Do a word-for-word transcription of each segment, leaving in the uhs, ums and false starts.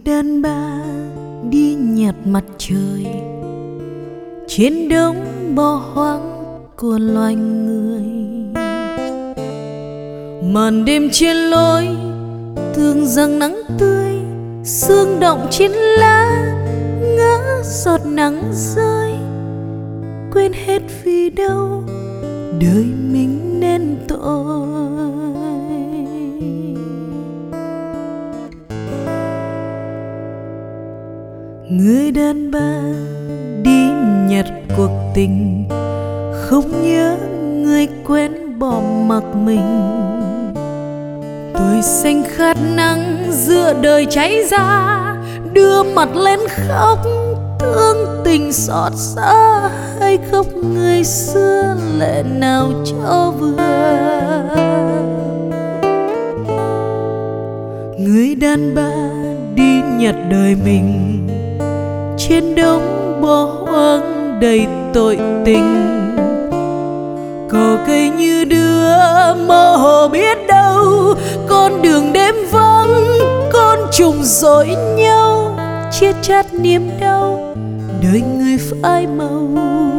đàn bà đi nhặt mặt trời trên đống bỏ hoang của loài người. Màn đêm trên lối tưởng rằng nắng tươi, sương động trên lá ngỡ giọt nắng rơi. Quên hết vì đâu đời mình nên tội. Người đàn bà đi nhặt cuộc tình, không nhớ người quen bỏ mặc mình. Tuổi xanh khát nắng giữa đời cháy ra, đưa mặt lên khóc thương tình xót xa. Hay khóc người xưa lệ nào cho vừa. Người đàn bà đi nhặt đời mình trên đống bỏ hoang đầy tội tình. Cỏ cây như đưa mơ hồ biết đâu, con đường đêm vắng con trùng dối nhau. Chia chát niềm đau đời người phai màu.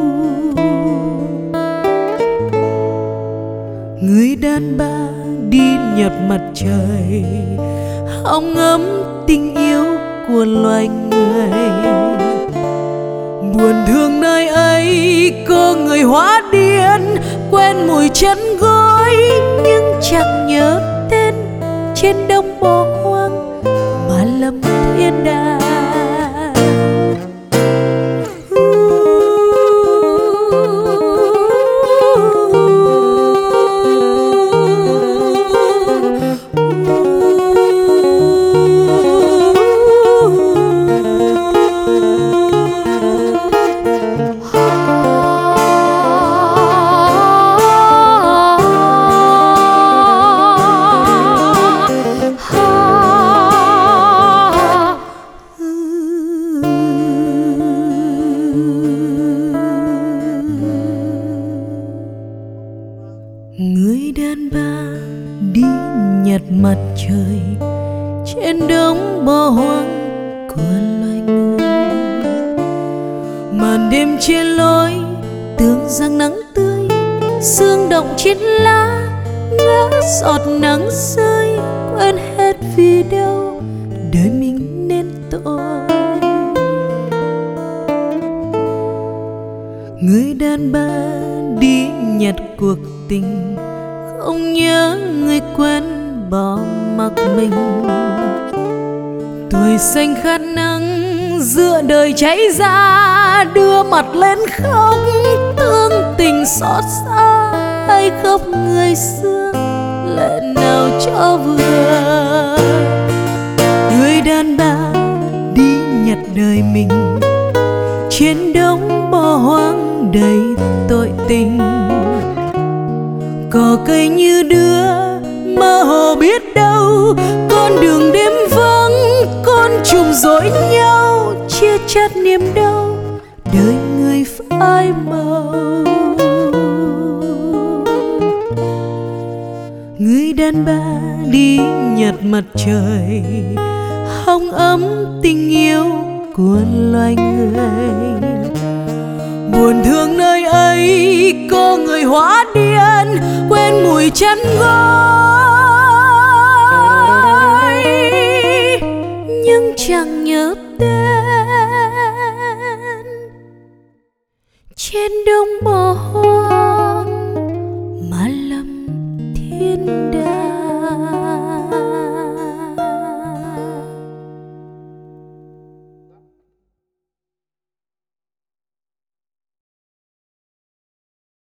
Người đàn bà đi nhặt mặt trời, hong ấm tình yêu của loài người. Buồn thương nơi ấy có người hóa điên, quen mùi chân gối nhưng chẳng nhớ tên. Trên đống bỏ hoang mà lầm thiên đàng. Người đàn bà đi nhặt mặt trời trên đống bỏ hoang của loài người. Màn đêm trên lối tưởng rằng nắng tươi, sương động trên lá ngỡ giọt nắng rơi. Quên hết vì đâu đời mình nên tội. Người đàn bà đi nhặt cuộc tình, không nhớ người quen bỏ mặc mình. Tuổi xanh khát nắng giữa đời cháy ra, đưa mặt lên khóc thương tình xót xa. Hay khóc người xưa lệ nào cho vừa. Người đàn bà đi nhặt đời mình trên đống bỏ hoang đầy tội tình. Cỏ cây như đưa mơ hồ biết đâu, con đường đêm vắng con trùng dối nhau. Chia chát niềm đau đời người phai màu. Người đàn bà đi nhặt mặt trời, hong ấm tình yêu của loài người. Buồn thương nơi ấy có người hóa điên, quên mùi chân gối nhưng chẳng nhớ tên. Trên đống bỏ hoang